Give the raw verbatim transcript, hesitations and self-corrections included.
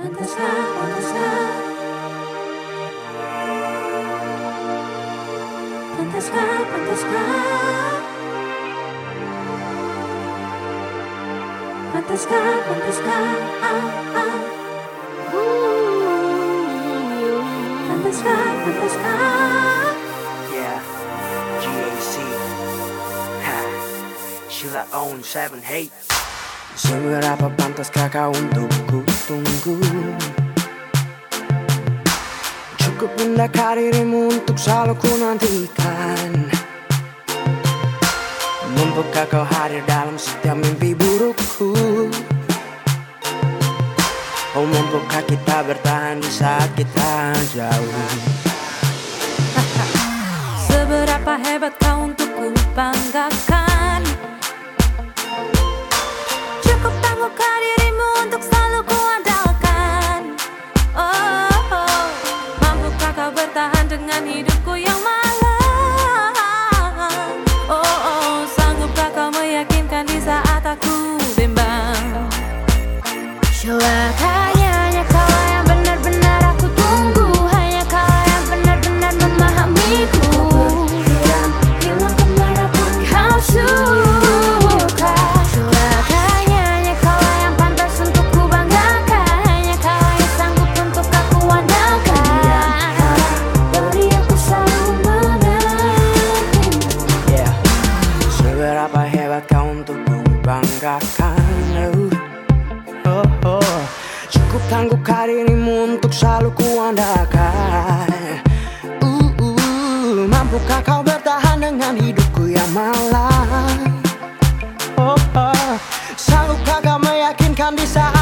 Pantaskah, pantaskah, pantaskah, pantaskah, pantaskah, pantaskah, ah, ah. Ooh. Pantaskah, pantaskah. Yeah, G A C. Ha, Sheila on seven eight. Seberapa pantaskah kau untukku tunggu? Cukup mendekati dirimu untuk selalu ku nantikan. Mampukah kau hadir dalam setiap mimpi burukku? Oh, mampukah kita bertahan di saat kita jauh? Seberapa hebat kau untukku banggakan? Cukup tanggungkah dirimu untuk selalu ku andalkan? Oh, oh, mampukah kau bertahan dengan hidupku yang malang? Oh, oh, sanggupkah kau meyakinkan di saat aku bimbang? Coba hanya kau yang benar-benar aku tunggu, hanya kau yang benar-benar memahamiku. Bilang kemanapun kau suka. Coba hanya kau yang pantas untuk ku banggakan, hanya kau yang sanggup untuk aku andalkan. Beri aku selalu menanti. Yeah. Seberapa hebat kau untuk ku banggakan? Oh, oh, oh. Cukup tanggungkah dirimu untuk selalu ku andalkan. uh, uh, Mampukah kau bertahan dengan hidupku yang malang? Oh, oh. Sanggupkah kau meyakinkan di saat